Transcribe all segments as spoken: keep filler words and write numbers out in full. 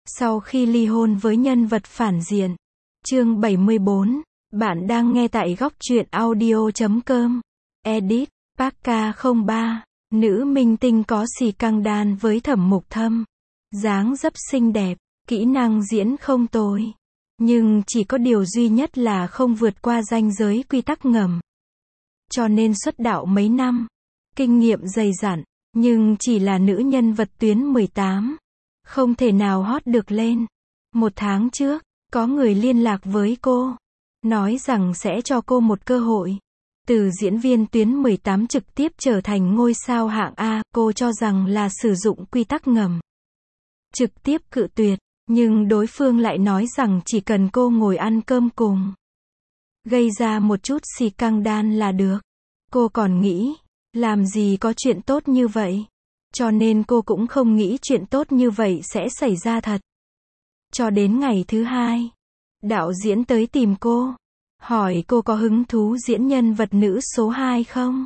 Sau khi ly hôn với nhân vật phản diện. Chương bảy mươi bốn. Bạn đang nghe tại góc truyện audio chấm com. Edit. Park K không ba. Nữ minh tinh có scandal với Thẩm Mục Thâm. Dáng dấp xinh đẹp, kỹ năng diễn không tồi. Nhưng chỉ có điều duy nhất là không vượt qua ranh giới quy tắc ngầm. Cho nên xuất đạo mấy năm, kinh nghiệm dày dặn, nhưng chỉ là nữ nhân vật tuyến mười tám. Không thể nào hot được lên. Một tháng trước, có người liên lạc với cô, nói rằng sẽ cho cô một cơ hội. Từ diễn viên tuyến mười tám trực tiếp trở thành ngôi sao hạng A, cô cho rằng là sử dụng quy tắc ngầm. Trực tiếp cự tuyệt, nhưng đối phương lại nói rằng chỉ cần cô ngồi ăn cơm cùng, gây ra một chút scandal là được. Cô còn nghĩ, làm gì có chuyện tốt như vậy. Cho nên cô cũng không nghĩ chuyện tốt như vậy sẽ xảy ra thật. Cho đến ngày thứ hai, đạo diễn tới tìm cô, hỏi cô có hứng thú diễn nhân vật nữ số hai không?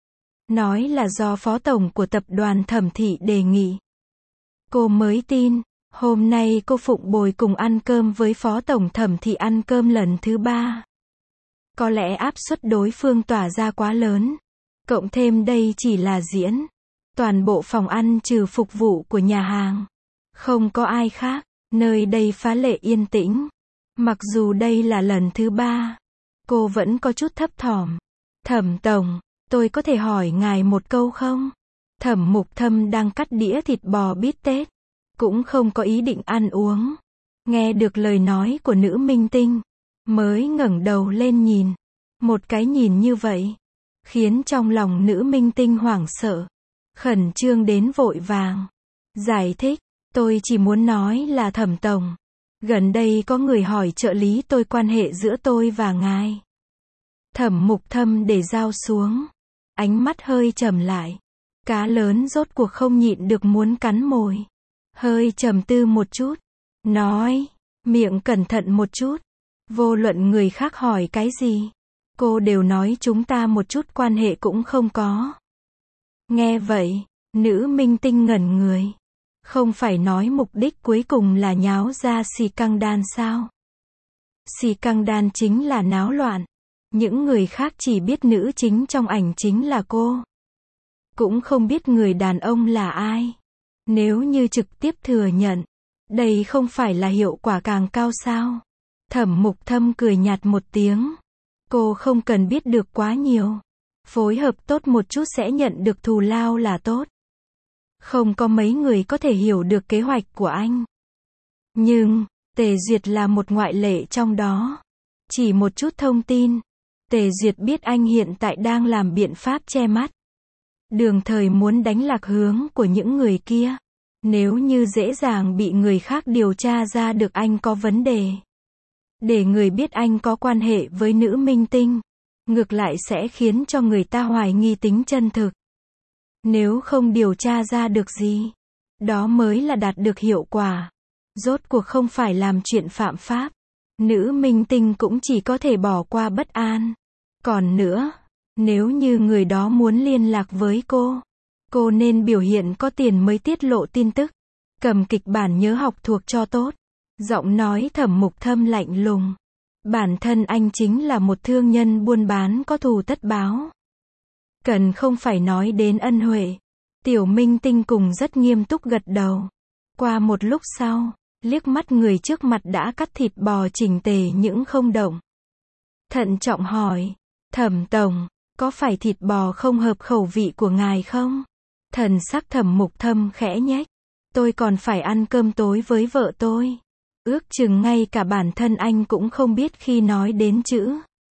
Nói là do phó tổng của tập đoàn Thẩm Thị đề nghị. Cô mới tin, hôm nay cô phụng bồi cùng ăn cơm với phó tổng Thẩm Thị ăn cơm lần thứ ba. Có lẽ áp suất đối phương tỏa ra quá lớn. Cộng thêm đây chỉ là diễn. Toàn bộ phòng ăn trừ phục vụ của nhà hàng, không có ai khác, nơi đây phá lệ yên tĩnh. Mặc dù đây là lần thứ ba, cô vẫn có chút thấp thỏm. Thẩm tổng, tôi có thể hỏi ngài một câu không? Thẩm Mục Thâm đang cắt đĩa thịt bò bít tết, cũng không có ý định ăn uống. Nghe được lời nói của nữ minh tinh, mới ngẩng đầu lên nhìn. Một cái nhìn như vậy, khiến trong lòng nữ minh tinh hoảng sợ. Khẩn trương đến vội vàng. Giải thích, tôi chỉ muốn nói là Thẩm tổng. Gần đây có người hỏi trợ lý tôi quan hệ giữa tôi và ngài. Thẩm Mục Thâm để dao xuống. Ánh mắt hơi trầm lại. Cá lớn rốt cuộc không nhịn được muốn cắn mồi. Hơi trầm tư một chút. Nói, miệng cẩn thận một chút. Vô luận người khác hỏi cái gì, cô đều nói chúng ta một chút quan hệ cũng không có. Nghe vậy, nữ minh tinh ngẩn người. Không phải nói mục đích cuối cùng là nháo ra scandal sao? Scandal chính là náo loạn. Những người khác chỉ biết nữ chính trong ảnh chính là cô. Cũng không biết người đàn ông là ai. Nếu như trực tiếp thừa nhận, đây không phải là hiệu quả càng cao sao? Thẩm Mục Thâm cười nhạt một tiếng. Cô không cần biết được quá nhiều. Phối hợp tốt một chút sẽ nhận được thù lao là tốt. Không có mấy người có thể hiểu được kế hoạch của anh. Nhưng, Tề Duyệt là một ngoại lệ trong đó. Chỉ một chút thông tin. Tề Duyệt biết anh hiện tại đang làm biện pháp che mắt. Đường thời muốn đánh lạc hướng của những người kia. Nếu như dễ dàng bị người khác điều tra ra được anh có vấn đề. Để người biết anh có quan hệ với nữ minh tinh. Ngược lại sẽ khiến cho người ta hoài nghi tính chân thực. Nếu không điều tra ra được gì, đó mới là đạt được hiệu quả. Rốt cuộc không phải làm chuyện phạm pháp. Nữ minh tinh cũng chỉ có thể bỏ qua bất an. Còn nữa, nếu như người đó muốn liên lạc với cô, cô nên biểu hiện có tiền mới tiết lộ tin tức. Cầm kịch bản nhớ học thuộc cho tốt. Giọng nói Thẩm Mục Thâm lạnh lùng. Bản thân anh chính là một thương nhân buôn bán có thù tất báo. Cần không phải nói đến ân huệ. Tiểu minh tinh cùng rất nghiêm túc gật đầu. Qua một lúc sau, liếc mắt người trước mặt đã cắt thịt bò chỉnh tề những không động. Thận trọng hỏi, Thẩm tổng, có phải thịt bò không hợp khẩu vị của ngài không? Thần sắc Thẩm Mục Thâm khẽ nhếch. Tôi còn phải ăn cơm tối với vợ tôi. Ước chừng ngay cả bản thân anh cũng không biết khi nói đến chữ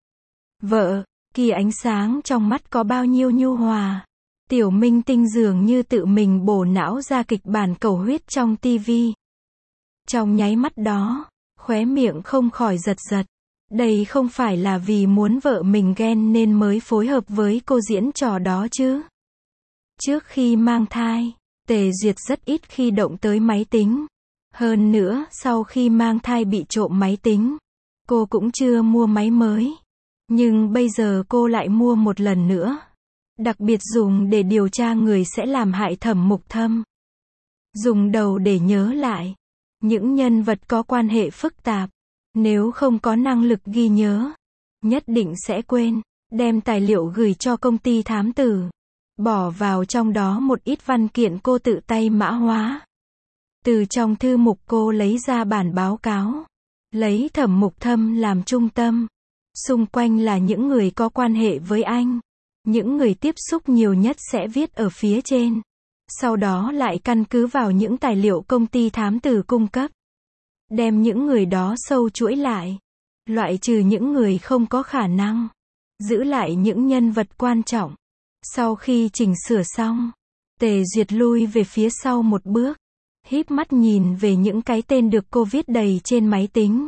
vợ, kia ánh sáng trong mắt có bao nhiêu nhu hòa. Tiểu minh tinh dường như tự mình bổ não ra kịch bản cầu huyết trong tivi. Trong nháy mắt đó, khóe miệng không khỏi giật giật. Đây không phải là vì muốn vợ mình ghen nên mới phối hợp với cô diễn trò đó chứ. Trước khi mang thai, Tề Duyệt rất ít khi động tới máy tính. Hơn nữa, sau khi mang thai bị trộm máy tính, cô cũng chưa mua máy mới. Nhưng bây giờ cô lại mua một lần nữa. Đặc biệt dùng để điều tra người sẽ làm hại Thẩm Mục Thâm. Dùng đầu để nhớ lại. Những nhân vật có quan hệ phức tạp, nếu không có năng lực ghi nhớ, nhất định sẽ quên. Đem tài liệu gửi cho công ty thám tử. Bỏ vào trong đó một ít văn kiện cô tự tay mã hóa. Từ trong thư mục cô lấy ra bản báo cáo. Lấy Thẩm Mục Thâm làm trung tâm. Xung quanh là những người có quan hệ với anh. Những người tiếp xúc nhiều nhất sẽ viết ở phía trên. Sau đó lại căn cứ vào những tài liệu công ty thám tử cung cấp. Đem những người đó sâu chuỗi lại. Loại trừ những người không có khả năng. Giữ lại những nhân vật quan trọng. Sau khi chỉnh sửa xong, Tề Duyệt lui về phía sau một bước. Híp mắt nhìn về những cái tên được cô viết đầy trên máy tính.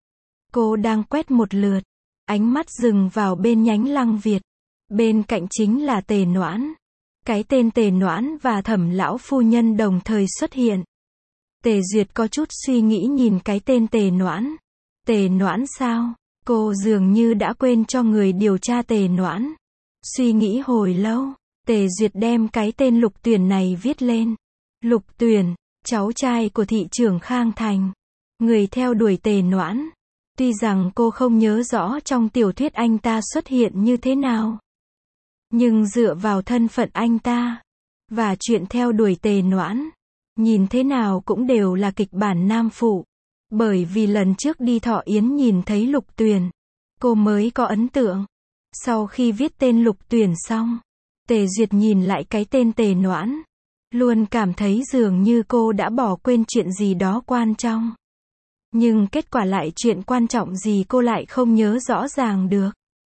Cô đang quét một lượt. Ánh mắt dừng vào bên nhánh Lăng Việt. Bên cạnh chính là Tề Noãn. Cái tên Tề Noãn và Thẩm lão phu nhân đồng thời xuất hiện. Tề Duyệt có chút suy nghĩ nhìn cái tên Tề Noãn. Tề Noãn sao? Cô dường như đã quên cho người điều tra Tề Noãn. Suy nghĩ hồi lâu, Tề Duyệt đem cái tên Lục Tuyển này viết lên. Lục Tuyển, cháu trai của thị trưởng Khang Thành. Người theo đuổi Tề Noãn. Tuy rằng cô không nhớ rõ trong tiểu thuyết anh ta xuất hiện như thế nào. Nhưng dựa vào thân phận anh ta, và chuyện theo đuổi Tề Noãn, nhìn thế nào cũng đều là kịch bản nam phụ. Bởi vì lần trước đi Thọ Yến nhìn thấy Lục Tuyển, cô mới có ấn tượng. Sau khi viết tên Lục Tuyển xong, Tề Duyệt nhìn lại cái tên Tề Noãn. Luôn cảm thấy dường như cô đã bỏ quên chuyện gì đó quan trọng. Nhưng kết quả lại chuyện quan trọng gì cô lại không nhớ rõ ràng được.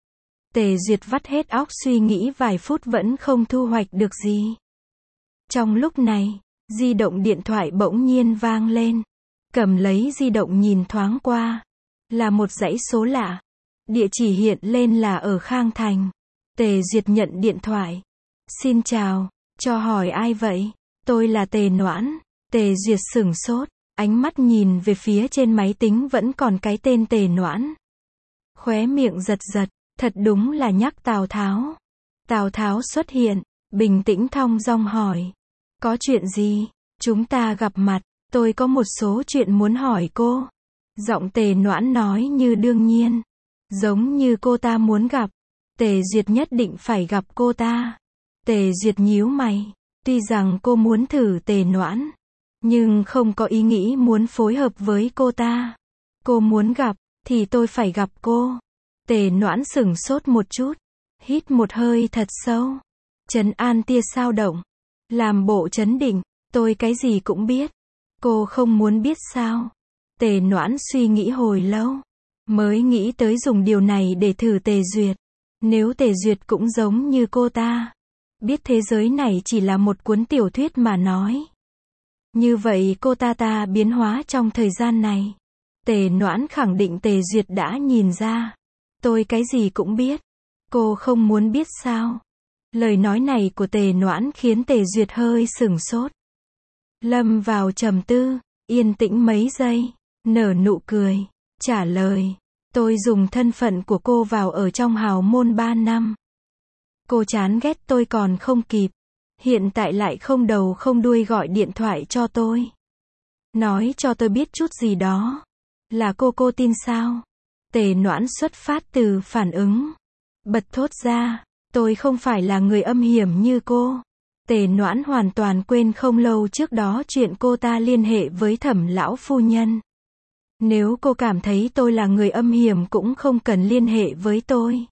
Tề Duyệt vắt hết óc suy nghĩ vài phút vẫn không thu hoạch được gì. Trong lúc này, di động điện thoại bỗng nhiên vang lên. Cầm lấy di động nhìn thoáng qua. Là một dãy số lạ. Địa chỉ hiện lên là ở Khang Thành. Tề Duyệt nhận điện thoại. Xin chào, cho hỏi ai vậy? Tôi là Tề Noãn. Tề Duyệt sửng sốt. Ánh mắt nhìn về phía trên máy tính vẫn còn cái tên Tề Noãn. Khóe miệng giật giật. Thật đúng là nhắc Tào Tháo. Tào Tháo xuất hiện. Bình tĩnh thong dong hỏi. Có chuyện gì? Chúng ta gặp mặt. Tôi có một số chuyện muốn hỏi cô. Giọng Tề Noãn nói như đương nhiên. Giống như cô ta muốn gặp. Tề Duyệt nhất định phải gặp cô ta. Tề Duyệt nhíu mày. Tuy rằng cô muốn thử Tề Noãn, nhưng không có ý nghĩ muốn phối hợp với cô ta. Cô muốn gặp, thì tôi phải gặp cô. Tề Noãn sửng sốt một chút. Hít một hơi thật sâu. Trấn an tia sao động. Làm bộ trấn định. Tôi cái gì cũng biết. Cô không muốn biết sao? Tề Noãn suy nghĩ hồi lâu. Mới nghĩ tới dùng điều này để thử Tề Duyệt. Nếu Tề Duyệt cũng giống như cô ta. Biết thế giới này chỉ là một cuốn tiểu thuyết mà nói. Như vậy cô ta ta biến hóa trong thời gian này. Tề Noãn khẳng định Tề Duyệt đã nhìn ra. Tôi cái gì cũng biết. Cô không muốn biết sao? Lời nói này của Tề Noãn khiến Tề Duyệt hơi sửng sốt. Lâm vào trầm tư, yên tĩnh mấy giây, nở nụ cười, trả lời. Tôi dùng thân phận của cô vào ở trong hào môn ba năm. Cô chán ghét tôi còn không kịp. Hiện tại lại không đầu không đuôi gọi điện thoại cho tôi. Nói cho tôi biết chút gì đó. Là cô cô tin sao? Tề Noãn xuất phát từ phản ứng. Bật thốt ra, tôi không phải là người âm hiểm như cô. Tề Noãn hoàn toàn quên không lâu trước đó chuyện cô ta liên hệ với Thẩm lão phu nhân. Nếu cô cảm thấy tôi là người âm hiểm cũng không cần liên hệ với tôi.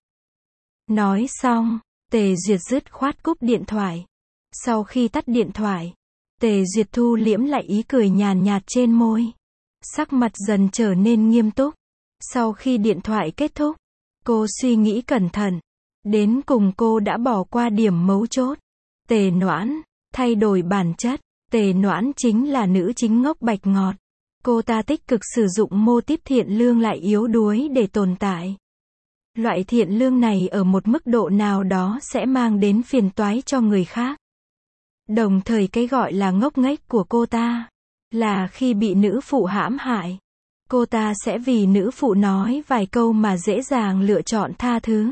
Nói xong, Tề Duyệt dứt khoát cúp điện thoại. Sau khi tắt điện thoại, Tề Duyệt thu liễm lại ý cười nhàn nhạt trên môi. Sắc mặt dần trở nên nghiêm túc. Sau khi điện thoại kết thúc, cô suy nghĩ cẩn thận. Đến cùng cô đã bỏ qua điểm mấu chốt. Tề Noãn, thay đổi bản chất. Tề Noãn chính là nữ chính ngốc bạch ngọt. Cô ta tích cực sử dụng mô típ thiện lương lại yếu đuối để tồn tại. Loại thiện lương này ở một mức độ nào đó sẽ mang đến phiền toái cho người khác. Đồng thời cái gọi là ngốc nghếch của cô ta, là khi bị nữ phụ hãm hại, cô ta sẽ vì nữ phụ nói vài câu mà dễ dàng lựa chọn tha thứ.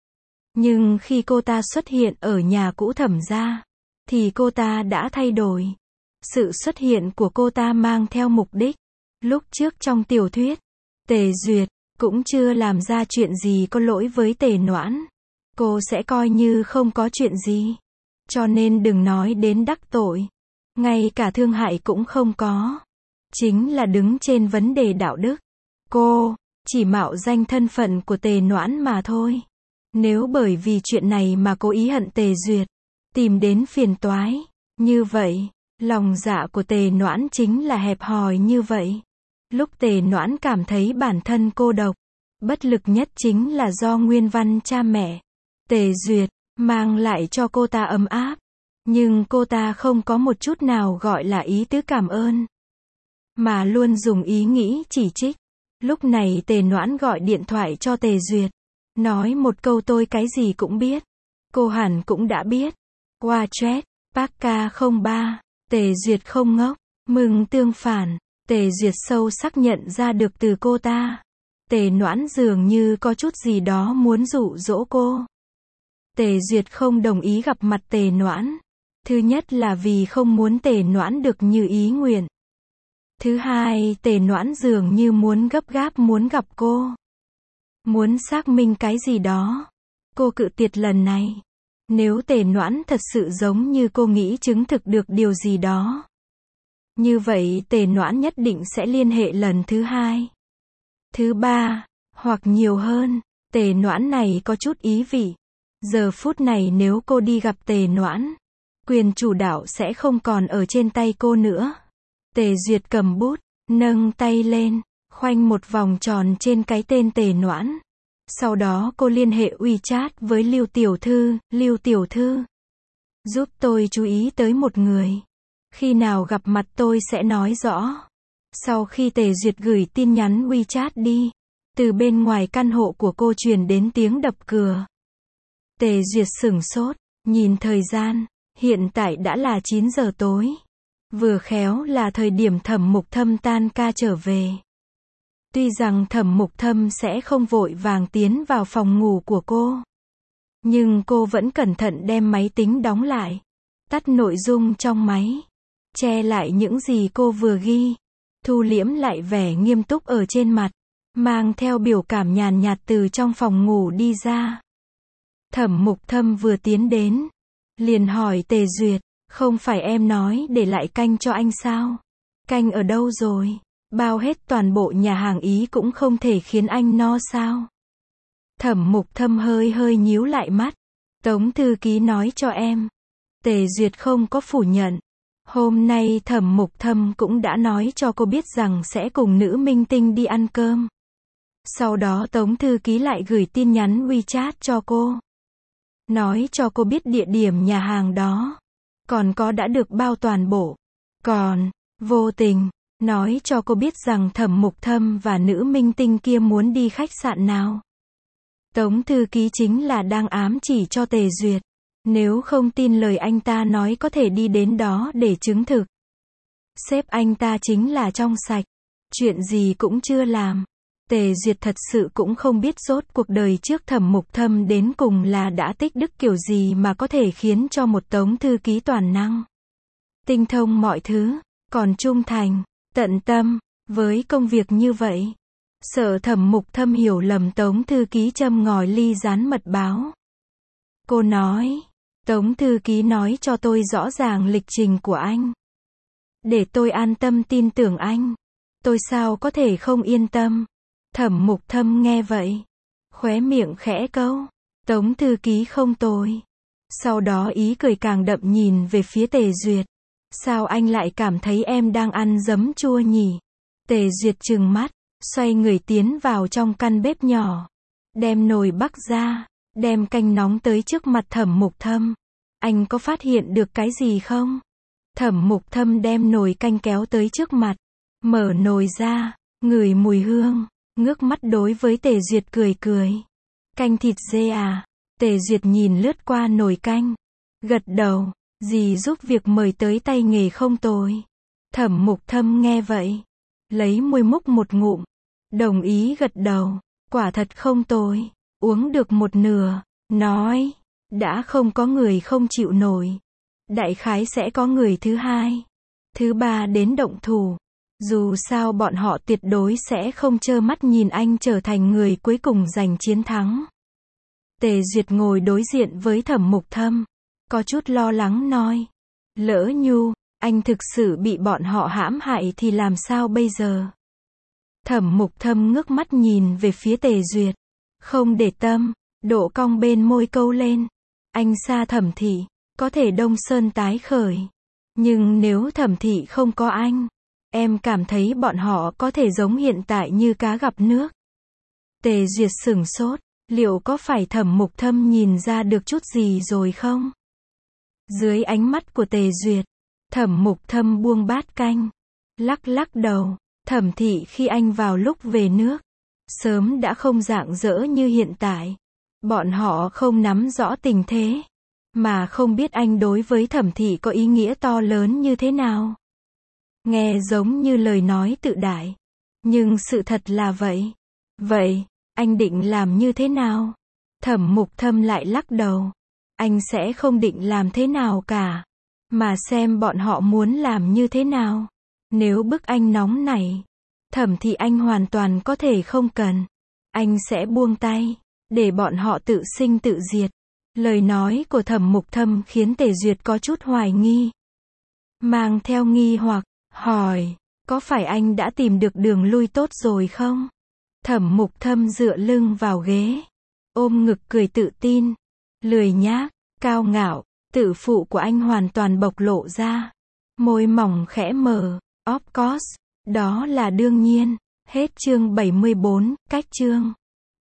Nhưng khi cô ta xuất hiện ở nhà cũ Thẩm gia, thì cô ta đã thay đổi. Sự xuất hiện của cô ta mang theo mục đích. Lúc trước trong tiểu thuyết, Tề Duyệt cũng chưa làm ra chuyện gì có lỗi với Tề Noãn. Cô sẽ coi như không có chuyện gì. Cho nên đừng nói đến đắc tội. Ngay cả thương hại cũng không có. Chính là đứng trên vấn đề đạo đức. Cô chỉ mạo danh thân phận của Tề Noãn mà thôi. Nếu bởi vì chuyện này mà cố ý hận Tề Duyệt, tìm đến phiền toái, như vậy, lòng dạ của Tề Noãn chính là hẹp hòi như vậy. Lúc Tề Noãn cảm thấy bản thân cô độc, bất lực nhất chính là do nguyên văn cha mẹ, Tề Duyệt, mang lại cho cô ta ấm áp. Nhưng cô ta không có một chút nào gọi là ý tứ cảm ơn, mà luôn dùng ý nghĩ chỉ trích. Lúc này Tề Noãn gọi điện thoại cho Tề Duyệt, nói một câu tôi cái gì cũng biết. Cô hẳn cũng đã biết. Qua chat, Parka không ba, Tề Duyệt không ngốc, mừng tương phản. Tề Duyệt sâu sắc nhận ra được từ cô ta. Tề Noãn dường như có chút gì đó muốn dụ dỗ cô. Tề Duyệt không đồng ý gặp mặt Tề Noãn. Thứ nhất là vì không muốn Tề Noãn được như ý nguyện. Thứ hai, Tề Noãn dường như muốn gấp gáp muốn gặp cô. Muốn xác minh cái gì đó. Cô cự tuyệt lần này. Nếu Tề Noãn thật sự giống như cô nghĩ chứng thực được điều gì đó, như vậy Tề Noãn nhất định sẽ liên hệ lần thứ hai, thứ ba, hoặc nhiều hơn. Tề Noãn này có chút ý vị. Giờ phút này nếu cô đi gặp Tề Noãn, quyền chủ đạo sẽ không còn ở trên tay cô nữa. Tề Duyệt cầm bút, nâng tay lên, khoanh một vòng tròn trên cái tên Tề Noãn. Sau đó cô liên hệ WeChat với Lưu Tiểu Thư, Lưu Tiểu Thư, giúp tôi chú ý tới một người. Khi nào gặp mặt tôi sẽ nói rõ. Sau khi Tề Duyệt gửi tin nhắn WeChat đi, từ bên ngoài căn hộ của cô truyền đến tiếng đập cửa. Tề Duyệt sửng sốt, nhìn thời gian, hiện tại đã là chín giờ tối. Vừa khéo là thời điểm Thẩm Mục Thâm tan ca trở về. Tuy rằng Thẩm Mục Thâm sẽ không vội vàng tiến vào phòng ngủ của cô, nhưng cô vẫn cẩn thận đem máy tính đóng lại, tắt nội dung trong máy, che lại những gì cô vừa ghi, thu liễm lại vẻ nghiêm túc ở trên mặt, mang theo biểu cảm nhàn nhạt từ trong phòng ngủ đi ra. Thẩm Mục Thâm vừa tiến đến, liền hỏi Tề Duyệt, không phải em nói để lại canh cho anh sao? Canh ở đâu rồi? Bao hết toàn bộ nhà hàng Ý cũng không thể khiến anh no sao? Thẩm Mục Thâm hơi hơi nhíu lại mắt. Tống thư ký nói cho em. Tề Duyệt không có phủ nhận. Hôm nay Thẩm Mục Thâm cũng đã nói cho cô biết rằng sẽ cùng nữ minh tinh đi ăn cơm. Sau đó Tống thư ký lại gửi tin nhắn WeChat cho cô, nói cho cô biết địa điểm nhà hàng đó, còn có đã được bao toàn bộ. Còn, vô tình, nói cho cô biết rằng Thẩm Mục Thâm và nữ minh tinh kia muốn đi khách sạn nào. Tống thư ký chính là đang ám chỉ cho Tề Duyệt, nếu không tin lời anh ta nói có thể đi đến đó để chứng thực. Sếp anh ta chính là trong sạch, chuyện gì cũng chưa làm. Tề Duyệt thật sự cũng không biết rốt cuộc đời trước Thẩm Mục Thâm đến cùng là đã tích đức kiểu gì mà có thể khiến cho một Tống thư ký toàn năng, tinh thông mọi thứ, còn trung thành, tận tâm, với công việc như vậy. Sợ Thẩm Mục Thâm hiểu lầm Tống thư ký châm ngòi ly rán mật báo. Cô nói, Tống thư ký nói cho tôi rõ ràng lịch trình của anh, để tôi an tâm tin tưởng anh. Tôi sao có thể không yên tâm? Thẩm Mục Thâm nghe vậy, khóe miệng khẽ câu, Tống thư ký không tồi. Sau đó ý cười càng đậm nhìn về phía Tề Duyệt. Sao anh lại cảm thấy em đang ăn giấm chua nhỉ? Tề Duyệt trừng mắt, xoay người tiến vào trong căn bếp nhỏ, đem nồi bắc ra, đem canh nóng tới trước mặt Thẩm Mục Thâm. Anh có phát hiện được cái gì không? Thẩm Mục Thâm đem nồi canh kéo tới trước mặt, mở nồi ra, ngửi mùi hương, ngước mắt đối với Tề Duyệt cười cười. Canh thịt dê à? Tề Duyệt nhìn lướt qua nồi canh, gật đầu, dì giúp việc mời tới tay nghề không tồi. Thẩm Mục Thâm nghe vậy, lấy môi múc một ngụm, đồng ý gật đầu, quả thật không tồi. Uống được một nửa, nói, đã không có người không chịu nổi, đại khái sẽ có người thứ hai, thứ ba đến động thủ. Dù sao bọn họ tuyệt đối sẽ không trơ mắt nhìn anh trở thành người cuối cùng giành chiến thắng. Tề Duyệt ngồi đối diện với Thẩm Mục Thâm, có chút lo lắng nói. Lỡ như, anh thực sự bị bọn họ hãm hại thì làm sao bây giờ? Thẩm Mục Thâm ngước mắt nhìn về phía Tề Duyệt. Không để tâm, độ cong bên môi câu lên. Anh xa Thẩm thị, có thể Đông Sơn tái khởi. Nhưng nếu Thẩm thị không có anh, em cảm thấy bọn họ có thể giống hiện tại như cá gặp nước. Tề Duyệt sửng sốt, liệu có phải Thẩm Mục Thâm nhìn ra được chút gì rồi không? Dưới ánh mắt của Tề Duyệt, Thẩm Mục Thâm buông bát canh, lắc lắc đầu. Thẩm thị khi anh vào lúc về nước, sớm đã không rạng rỡ như hiện tại. Bọn họ không nắm rõ tình thế, mà không biết anh đối với Thẩm thị có ý nghĩa to lớn như thế nào. Nghe giống như lời nói tự đại, nhưng sự thật là vậy. Vậy, anh định làm như thế nào? Thẩm Mục Thâm lại lắc đầu. Anh sẽ không định làm thế nào cả, mà xem bọn họ muốn làm như thế nào. Nếu bức anh nóng nảy, Thẩm thì anh hoàn toàn có thể không cần. Anh sẽ buông tay, để bọn họ tự sinh tự diệt. Lời nói của Thẩm Mục Thâm khiến Tề Duyệt có chút hoài nghi. Mang theo nghi hoặc, hỏi, có phải anh đã tìm được đường lui tốt rồi không? Thẩm Mục Thâm dựa lưng vào ghế, ôm ngực cười tự tin, lười nhác, cao ngạo, tự phụ của anh hoàn toàn bộc lộ ra. Môi mỏng khẽ mở, of course, đó là đương nhiên. Hết chương bảy mươi bốn, cách chương.